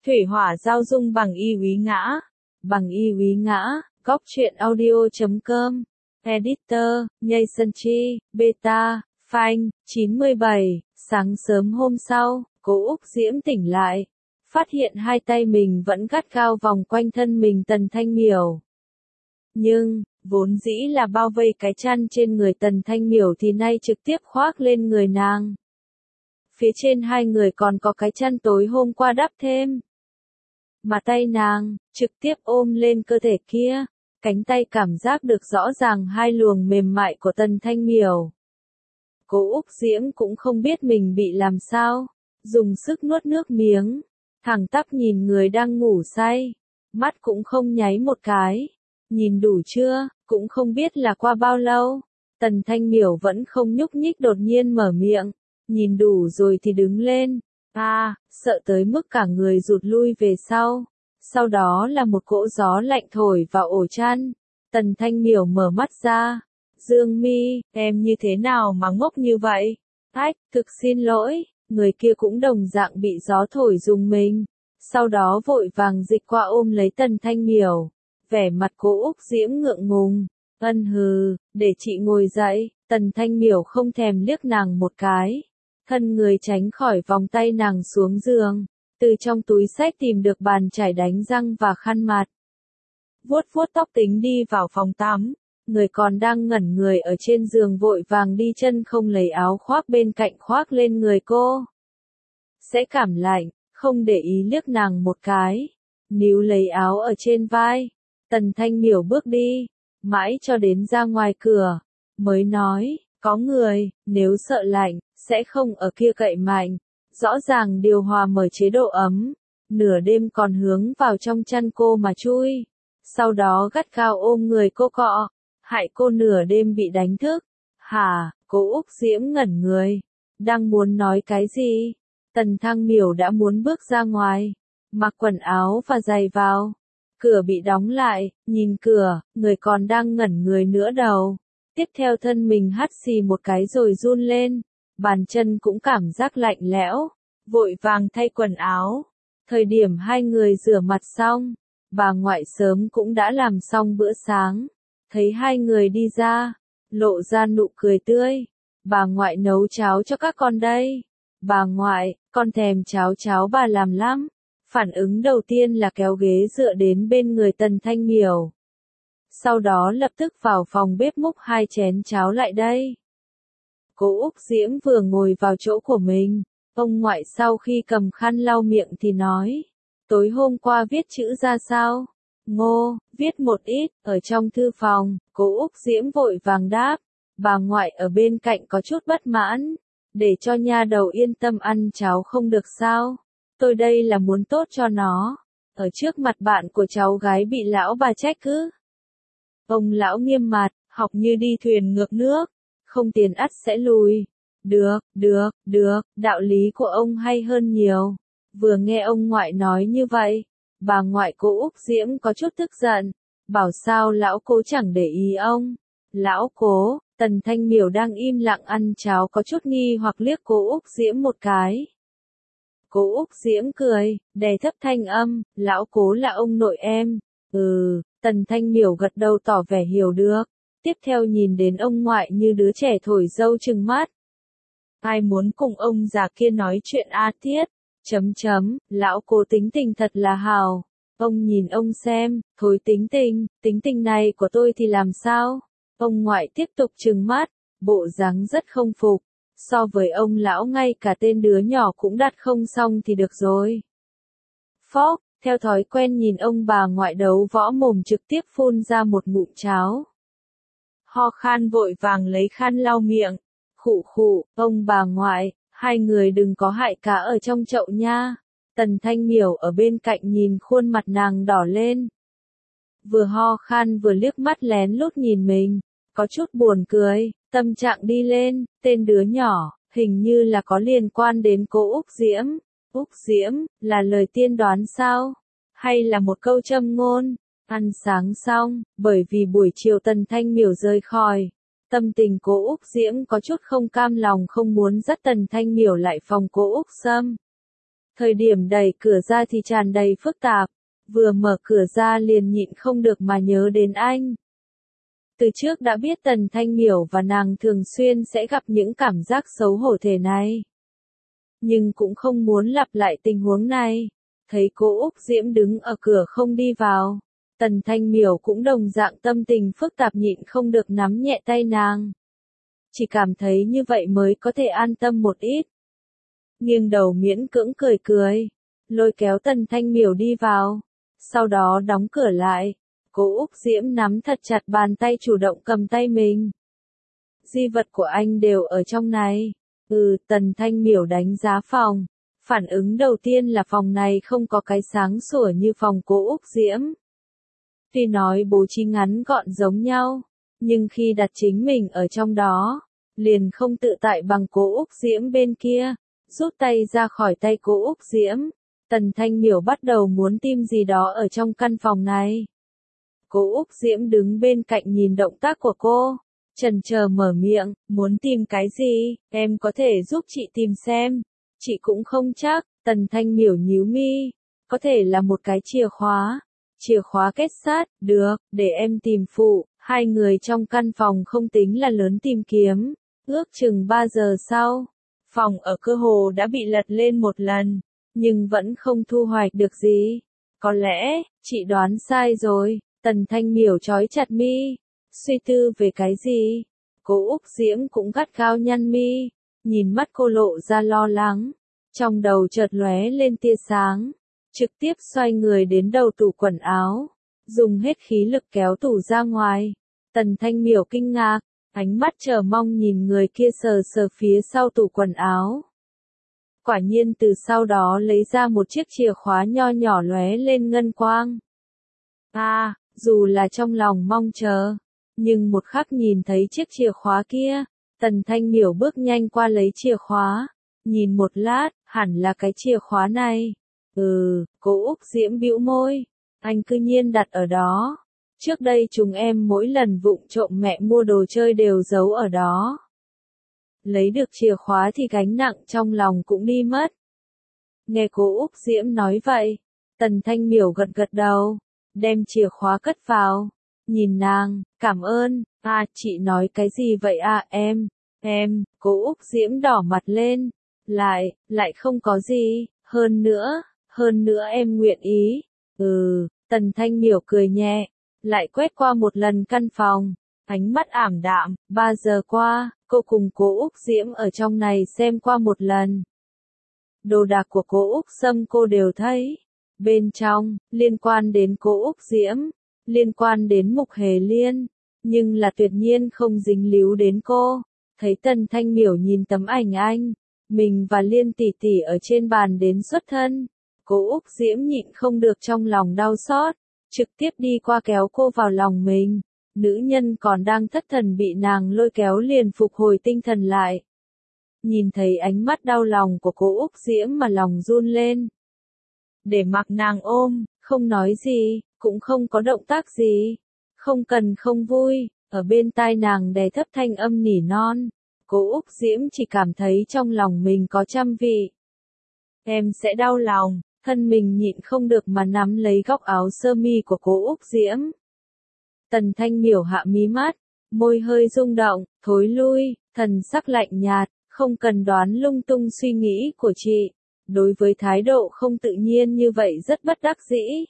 Thủy hỏa giao dung bằng y úy ngã. Bằng y úy ngã, góc truyện audio.com. Editor, Nhây Sân Chi, Beta, Phanh, 97. Sáng sớm hôm sau, cô Úc Diễm tỉnh lại. Phát hiện hai tay mình vẫn gắt gao vòng quanh thân mình Tần Thanh Miểu. Nhưng, vốn dĩ là bao vây cái chăn trên người Tần Thanh Miểu thì nay trực tiếp khoác lên người nàng. Phía trên hai người còn có cái chăn tối hôm qua đắp thêm. Mà tay nàng, trực tiếp ôm lên cơ thể kia, cánh tay cảm giác được rõ ràng hai luồng mềm mại của Tần Thanh Miểu. Cô Úc Diễm cũng không biết mình bị làm sao, dùng sức nuốt nước miếng, thẳng tắp nhìn người đang ngủ say, mắt cũng không nháy một cái. Nhìn đủ chưa, cũng không biết là qua bao lâu. Tần Thanh Miểu vẫn không nhúc nhích, đột nhiên mở miệng. Nhìn đủ rồi thì đứng lên. Sợ tới mức cả người rụt lui về sau. Sau đó là một cỗ gió lạnh thổi vào ổ chăn. Tần Thanh Miểu mở mắt ra. Dương Mi, em như thế nào mà ngốc như vậy? Thực xin lỗi. Người kia cũng đồng dạng bị gió thổi rùng mình. Sau đó vội vàng dịch qua ôm lấy Tần Thanh Miểu. Vẻ mặt cô Úc Diễm ngượng ngùng. Để chị ngồi dậy. Tần Thanh Miểu không thèm liếc nàng một cái. Thân người tránh khỏi vòng tay nàng xuống giường. Từ trong túi xách tìm được bàn chải đánh răng và khăn mặt. Vuốt vuốt tóc tính đi vào phòng tắm. Người còn đang ngẩn người ở trên giường vội vàng đi chân không lấy áo khoác bên cạnh khoác lên người cô. Sẽ cảm lạnh, không để ý liếc nàng một cái. Níu lấy áo ở trên vai. Tần Thanh Miểu bước đi, mãi cho đến ra ngoài cửa, mới nói, có người, nếu sợ lạnh, sẽ không ở kia cậy mạnh. Rõ ràng điều hòa mở chế độ ấm, nửa đêm còn hướng vào trong chăn cô mà chui. Sau đó gắt gao ôm người cô cọ, hại cô nửa đêm bị đánh thức. Hả, cô Úc Diễm ngẩn người, đang muốn nói cái gì? Tần Thanh Miểu đã muốn bước ra ngoài, mặc quần áo và giày vào. Cửa bị đóng lại, nhìn cửa, người còn đang ngẩn người nữa đầu. Tiếp theo thân mình hắt xì một cái rồi run lên, bàn chân cũng cảm giác lạnh lẽo, vội vàng thay quần áo. Thời điểm hai người rửa mặt xong, bà ngoại sớm cũng đã làm xong bữa sáng. Thấy hai người đi ra, lộ ra nụ cười tươi. Bà ngoại nấu cháo cho các con đây. Bà ngoại, con thèm cháo bà làm lắm. Phản ứng đầu tiên là kéo ghế dựa đến bên người Tần Thanh Miểu. Sau đó lập tức vào phòng bếp múc 2 chén cháo lại đây. Cô Úc Diễm vừa ngồi vào chỗ của mình, ông ngoại sau khi cầm khăn lau miệng thì nói, tối hôm qua viết chữ ra sao? Ngô, viết một ít, ở trong thư phòng. Cô Úc Diễm vội vàng đáp, bà ngoại ở bên cạnh có chút bất mãn, để cho nha đầu yên tâm ăn cháo không được sao? Tôi đây là muốn tốt cho nó. Ở trước mặt bạn của cháu gái bị lão bà trách cứ. Ông lão nghiêm mặt, học như đi thuyền ngược nước. Không tiền ắt sẽ lùi. Được, đạo lý của ông hay hơn nhiều. Vừa nghe ông ngoại nói như vậy, bà ngoại cô Úc Diễm có chút tức giận. Bảo sao lão cố chẳng để ý ông. Lão cố, Tần Thanh Miểu đang im lặng ăn cháo có chút nghi hoặc liếc cô Úc Diễm một cái. Cô Úc Diễm cười, đè thấp thanh âm, lão cố là ông nội em. Tần Thanh Miểu gật đầu tỏ vẻ hiểu được. Tiếp theo nhìn đến ông ngoại như đứa trẻ thổi dâu trừng mắt. Ai muốn cùng ông già kia nói chuyện thiết? Lão cố tính tình thật là hào. Ông nhìn ông xem, thôi tính tình này của tôi thì làm sao? Ông ngoại tiếp tục trừng mắt, bộ dáng rất không phục. So với ông lão ngay cả tên đứa nhỏ cũng đặt không xong thì được rồi. Phóc, theo thói quen nhìn ông bà ngoại đấu võ mồm trực tiếp phun ra một ngụm cháo. Ho khan vội vàng lấy khăn lau miệng. Khụ, ông bà ngoại, hai người đừng có hại cá ở trong chậu nha. Tần Thanh Miểu ở bên cạnh nhìn khuôn mặt nàng đỏ lên. Vừa ho khan vừa liếc mắt lén lút nhìn mình, có chút buồn cười. Tâm trạng đi lên, tên đứa nhỏ, hình như là có liên quan đến cô Úc Diễm. Úc Diễm, là lời tiên đoán sao? Hay là một câu châm ngôn? Ăn sáng xong, bởi vì buổi chiều Tần Thanh Miểu rời khỏi. Tâm tình cô Úc Diễm có chút không cam lòng, không muốn dắt Tần Thanh Miểu lại phòng cô Úc Sâm. Thời điểm đẩy cửa ra thì tràn đầy phức tạp, vừa mở cửa ra liền nhịn không được mà nhớ đến anh. Từ trước đã biết Tần Thanh Miểu và nàng thường xuyên sẽ gặp những cảm giác xấu hổ thế này. Nhưng cũng không muốn lặp lại tình huống này. Thấy cô Úc Diễm đứng ở cửa không đi vào. Tần Thanh Miểu cũng đồng dạng tâm tình phức tạp nhịn không được nắm nhẹ tay nàng. Chỉ cảm thấy như vậy mới có thể an tâm một ít. Nghiêng đầu miễn cưỡng cười cười. Lôi kéo Tần Thanh Miểu đi vào. Sau đó đóng cửa lại. Cô Úc Diễm nắm thật chặt bàn tay chủ động cầm tay mình. Di vật của anh đều ở trong này. Tần Thanh Miểu đánh giá phòng. Phản ứng đầu tiên là phòng này không có cái sáng sủa như phòng cô Úc Diễm. Tuy nói bố trí ngắn gọn giống nhau, nhưng khi đặt chính mình ở trong đó, liền không tự tại bằng cô Úc Diễm bên kia. Rút tay ra khỏi tay cô Úc Diễm, Tần Thanh Miểu bắt đầu muốn tìm gì đó ở trong căn phòng này. Cô Úc Diễm đứng bên cạnh nhìn động tác của cô, chần chờ mở miệng, muốn tìm cái gì, em có thể giúp chị tìm xem. Chị cũng không chắc, Tần Thanh Miểu nhíu mi, có thể là một cái chìa khóa kết sắt, được, để em tìm phụ. Hai người trong căn phòng không tính là lớn tìm kiếm, ước chừng 3 giờ sau, phòng ở cơ hồ đã bị lật lên một lần, nhưng vẫn không thu hoạch được gì. Có lẽ, chị đoán sai rồi. Tần Thanh Miểu trói chặt mi, suy tư về cái gì? Cô Úc Diễm cũng gắt gao nhăn mi, nhìn mắt cô lộ ra lo lắng, trong đầu chợt lóe lên tia sáng, trực tiếp xoay người đến đầu tủ quần áo, dùng hết khí lực kéo tủ ra ngoài. Tần Thanh Miểu kinh ngạc, ánh mắt chờ mong nhìn người kia sờ sờ phía sau tủ quần áo. Quả nhiên từ sau đó lấy ra một chiếc chìa khóa nho nhỏ lóe lên ngân quang. Dù là trong lòng mong chờ, nhưng một khắc nhìn thấy chiếc chìa khóa kia, Tần Thanh Miểu bước nhanh qua lấy chìa khóa, nhìn một lát, hẳn là cái chìa khóa này. Cô Úc Diễm bĩu môi, anh cư nhiên đặt ở đó. Trước đây chúng em mỗi lần vụng trộm mẹ mua đồ chơi đều giấu ở đó. Lấy được chìa khóa thì gánh nặng trong lòng cũng đi mất. Nghe cô Úc Diễm nói vậy, Tần Thanh Miểu gật gật đầu, đem chìa khóa cất vào, nhìn nàng, cảm ơn. Chị nói cái gì vậy em, cô Úc Diễm đỏ mặt lên, lại không có gì, hơn nữa em nguyện ý. Tần Thanh Miểu cười nhẹ, lại quét qua một lần căn phòng, ánh mắt ảm đạm. 3 giờ qua, cô cùng cô Úc Diễm ở trong này xem qua một lần. Đồ đạc của cô Úc Sâm cô đều thấy. Bên trong, liên quan đến cô Úc Diễm, liên quan đến Mục Hề Liên, nhưng là tuyệt nhiên không dính líu đến cô. Thấy Tần Thanh Miểu nhìn tấm ảnh anh, mình và Liên tỷ tỷ ở trên bàn đến xuất thân, cô Úc Diễm nhịn không được trong lòng đau xót, trực tiếp đi qua kéo cô vào lòng mình. Nữ nhân còn đang thất thần bị nàng lôi kéo liền phục hồi tinh thần lại. Nhìn thấy ánh mắt đau lòng của cô Úc Diễm mà lòng run lên. Để mặc nàng ôm, không nói gì, cũng không có động tác gì. Không cần không vui, ở bên tai nàng đè thấp thanh âm nỉ non. Cô Úc Diễm chỉ cảm thấy trong lòng mình có trăm vị. Em sẽ đau lòng, thân mình nhịn không được mà nắm lấy góc áo sơ mi của cô Úc Diễm. Tần Thanh Miểu hạ mí mắt, môi hơi rung động, thối lui, thần sắc lạnh nhạt, không cần đoán lung tung suy nghĩ của chị. Đối với thái độ không tự nhiên như vậy rất bất đắc dĩ.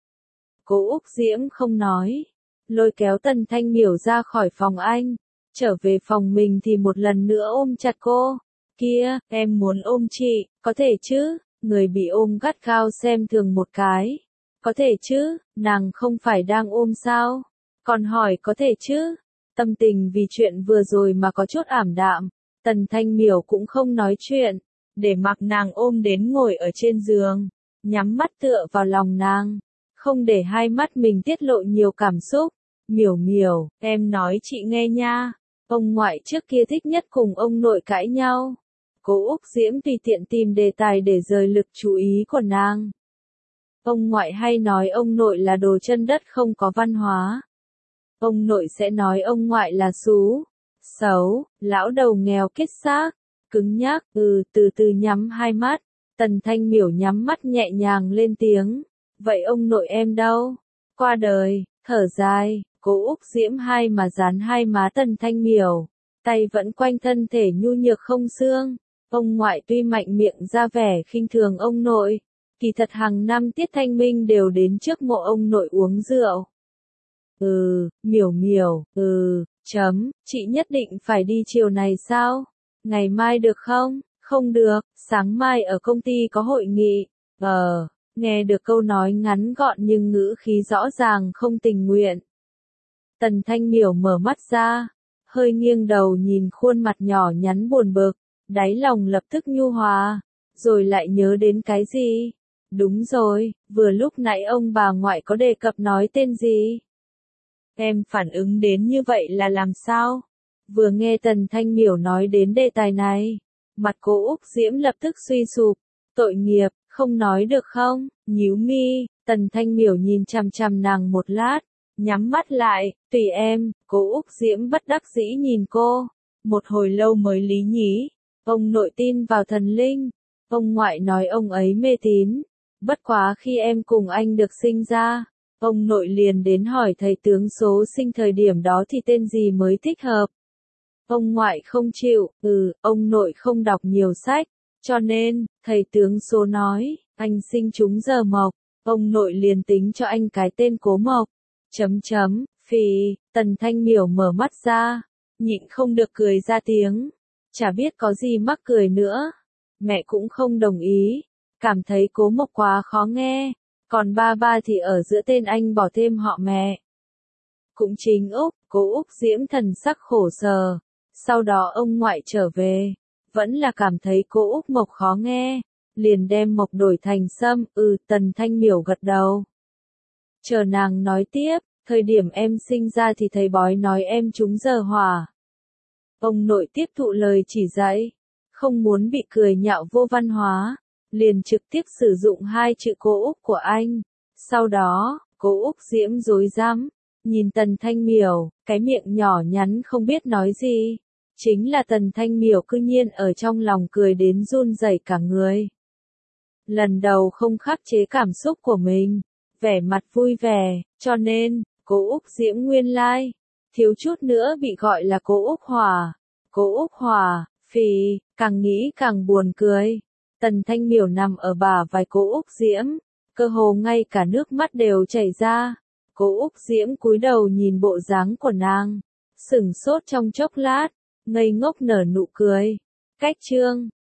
Cô Úc Diễm không nói, lôi kéo Tần Thanh Miểu ra khỏi phòng anh, trở về phòng mình thì một lần nữa ôm chặt cô. Kia, em muốn ôm chị, có thể chứ? Người bị ôm gắt gao xem thường một cái. Có thể chứ, nàng không phải đang ôm sao? Còn hỏi có thể chứ? Tâm tình vì chuyện vừa rồi mà có chút ảm đạm, Tần Thanh Miểu cũng không nói chuyện, để mặc nàng ôm đến ngồi ở trên giường, nhắm mắt tựa vào lòng nàng, không để hai mắt mình tiết lộ nhiều cảm xúc. Miểu Miểu, em nói chị nghe nha, ông ngoại trước kia thích nhất cùng ông nội cãi nhau. Cô Úc Diễm tùy tiện tìm đề tài để rời lực chú ý của nàng. Ông ngoại hay nói ông nội là đồ chân đất không có văn hóa. Ông nội sẽ nói ông ngoại là xú, xấu, lão đầu nghèo kết xác, cứng nhắc. Từ từ nhắm hai mắt, Tần Thanh Miểu nhắm mắt nhẹ nhàng lên tiếng. Vậy ông nội em đâu? Qua đời, thở dài, Cố Úc Diễm hai mà dán hai má Tần Thanh Miểu. Tay vẫn quanh thân thể nhu nhược không xương. Ông ngoại tuy mạnh miệng ra vẻ khinh thường ông nội. Kỳ thật hàng năm Tiết Thanh Minh đều đến trước mộ ông nội uống rượu. Miểu Miểu, chị nhất định phải đi chiều này sao? Ngày mai được không? Không được, sáng mai ở công ty có hội nghị. Nghe được câu nói ngắn gọn nhưng ngữ khí rõ ràng không tình nguyện. Tần Thanh Miểu mở mắt ra, hơi nghiêng đầu nhìn khuôn mặt nhỏ nhắn buồn bực, đáy lòng lập tức nhu hòa, rồi lại nhớ đến cái gì? Đúng rồi, vừa lúc nãy ông bà ngoại có đề cập nói tên gì? Em phản ứng đến như vậy là làm sao? Vừa nghe Tần Thanh Miểu nói đến đề tài này, mặt Cố Úc Diễm lập tức suy sụp, tội nghiệp, không nói được không? Nhíu mi, Tần Thanh Miểu nhìn chằm chằm nàng một lát, nhắm mắt lại, tùy em. Cố Úc Diễm bất đắc dĩ nhìn cô, một hồi lâu mới lý nhí, ông nội tin vào thần linh, ông ngoại nói ông ấy mê tín, bất quá khi em cùng anh được sinh ra, ông nội liền đến hỏi thầy tướng số sinh thời điểm đó thì tên gì mới thích hợp. Ông ngoại không chịu, ông nội không đọc nhiều sách, cho nên, thầy tướng số nói, anh sinh trúng giờ mộc, ông nội liền tính cho anh cái tên Cố Mộc. Phì, Tần Thanh Miểu mở mắt ra, nhịn không được cười ra tiếng, chả biết có gì mắc cười nữa. Mẹ cũng không đồng ý, cảm thấy Cố Mộc quá khó nghe, còn ba thì ở giữa tên anh bỏ thêm họ mẹ. Cũng chính Cố Úc Diễm thần sắc khổ sở, sau đó ông ngoại trở về, vẫn là cảm thấy Cố Úc Mộc khó nghe, liền đem Mộc đổi thành Sâm. Tần Thanh Miểu gật đầu. Chờ nàng nói tiếp, thời điểm em sinh ra thì thầy bói nói em trúng giờ hỏa. Ông nội tiếp thụ lời chỉ dạy, không muốn bị cười nhạo vô văn hóa, liền trực tiếp sử dụng hai chữ Cố Úc của anh. Sau đó, Cố Úc Diễm rối rắm, nhìn Tần Thanh Miểu, cái miệng nhỏ nhắn không biết nói gì. Chính là Tần Thanh Miểu cư nhiên ở trong lòng cười đến run rẩy cả người. Lần đầu không khắc chế cảm xúc của mình, vẻ mặt vui vẻ, cho nên, Cố Úc Diễm nguyên lai, thiếu chút nữa bị gọi là Cố Úc Hòa. Cố Úc Hòa, phì, càng nghĩ càng buồn cười. Tần Thanh Miểu nằm ở bả vai Cố Úc Diễm, cơ hồ ngay cả nước mắt đều chảy ra. Cố Úc Diễm cúi đầu nhìn bộ dáng của nàng, sửng sốt trong chốc lát, ngây ngốc nở nụ cười. Cách chương